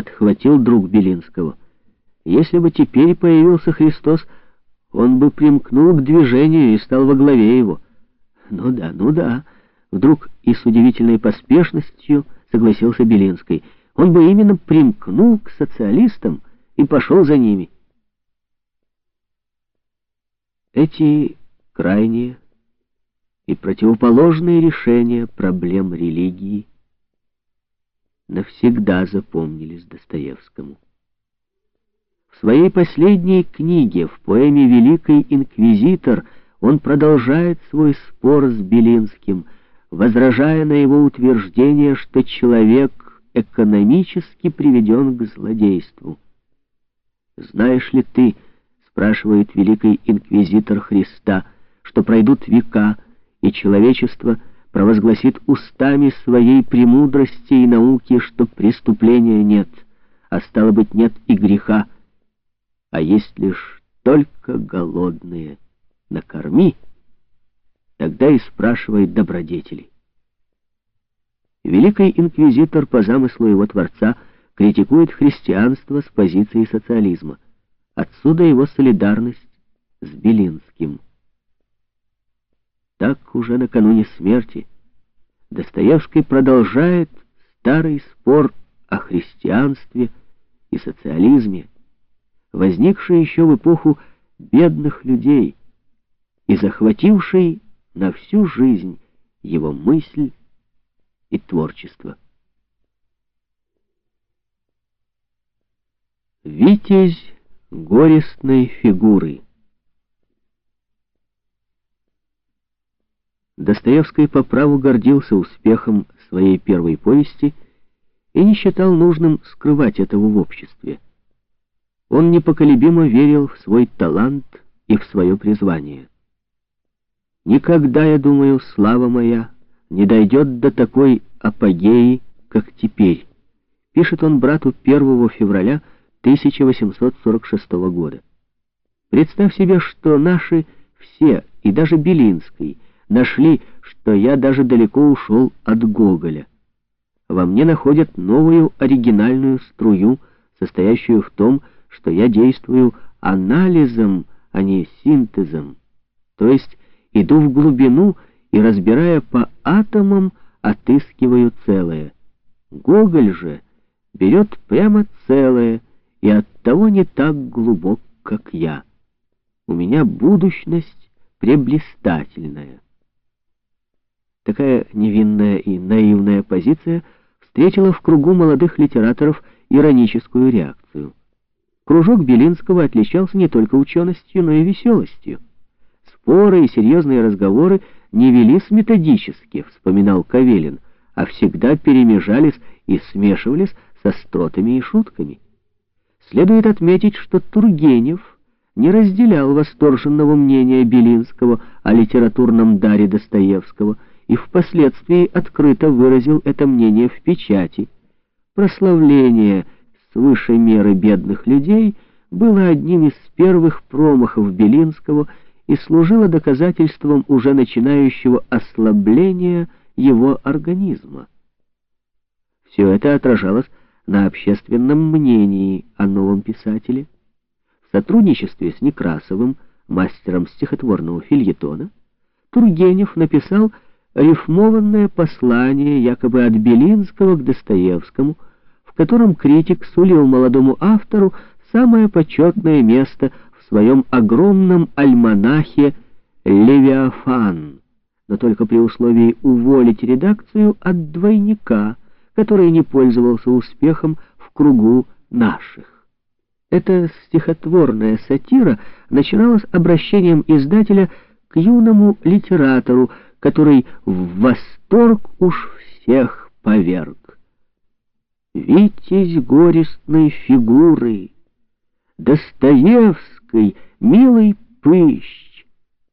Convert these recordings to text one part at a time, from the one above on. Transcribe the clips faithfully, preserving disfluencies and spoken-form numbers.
подхватил друг Белинского. Если бы теперь появился Христос, он бы примкнул к движению и стал во главе его. Ну да, ну да, вдруг и с удивительной поспешностью согласился Белинский. Он бы именно примкнул к социалистам и пошел за ними. Эти крайние и противоположные решения проблем религии навсегда запомнились Достоевскому. В своей последней книге, в поэме «Великий инквизитор», он продолжает свой спор с Белинским, возражая на его утверждение, что человек экономически приведен к злодейству. «Знаешь ли ты, — спрашивает великий инквизитор Христа, — что пройдут века, и человечество провозгласит устами своей премудрости и науки, что преступления нет, а стало быть, нет и греха, а есть лишь только голодные. Накорми, тогда и спрашивает добродетели». Великий инквизитор по замыслу его творца критикует христианство с позиции социализма. Отсюда его солидарность с Белинским. Так уже накануне смерти Достоевский продолжает старый спор о христианстве и социализме, возникший еще в эпоху бедных людей и захвативший на всю жизнь его мысль и творчество. Витязь горестной фигуры. Достоевский по праву гордился успехом своей первой повести и не считал нужным скрывать этого в обществе. Он непоколебимо верил в свой талант и в свое призвание. «Никогда, я думаю, слава моя не дойдет до такой апогеи, как теперь», пишет он брату первого февраля тысяча восемьсот сорок шестого года. «Представь себе, что наши все, и даже Белинский, нашли, что я даже далеко ушел от Гоголя. Во мне находят новую оригинальную струю, состоящую в том, что я действую анализом, а не синтезом, то есть иду в глубину и, разбирая по атомам, отыскиваю целое. Гоголь же берет прямо целое и оттого не так глубок, как я. У меня будущность преблистательная». Такая невинная и наивная позиция встретила в кругу молодых литераторов ироническую реакцию. Кружок Белинского отличался не только ученостью, но и веселостью. Споры и серьезные разговоры не велись методически, вспоминал Кавелин, а всегда перемежались и смешивались с остротами и шутками. Следует отметить, что Тургенев не разделял восторженного мнения Белинского о литературном даре Достоевского и впоследствии открыто выразил это мнение в печати. Прославление свыше меры бедных людей было одним из первых промахов Белинского и служило доказательством уже начинающего ослабления его организма. Все это отражалось на общественном мнении о новом писателе. В сотрудничестве с Некрасовым, мастером стихотворного фельетона, Тургенев написал рифмованное послание якобы от Белинского к Достоевскому, в котором критик сулил молодому автору самое почетное место в своем огромном альманахе «Левиафан», но только при условии уволить редакцию от двойника, который не пользовался успехом в кругу наших. Эта стихотворная сатира начиналась обращением издателя к юному литератору, который в восторг уж всех поверг. «Витязь горестной фигуры, Достоевской милый пыщ».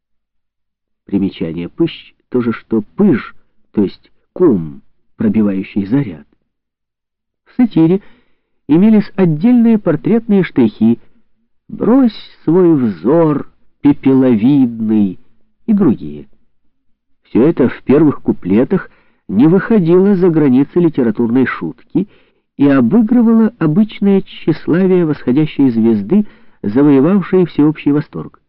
Примечание: пыщ — то же, что пыж, то есть кум, пробивающий заряд. В сатире имелись отдельные портретные штрихи «Брось свой взор пепеловидный» и другие. Все это в первых куплетах не выходило за границы литературной шутки и обыгрывала обычное тщеславие восходящей звезды, завоевавшей всеобщий восторг.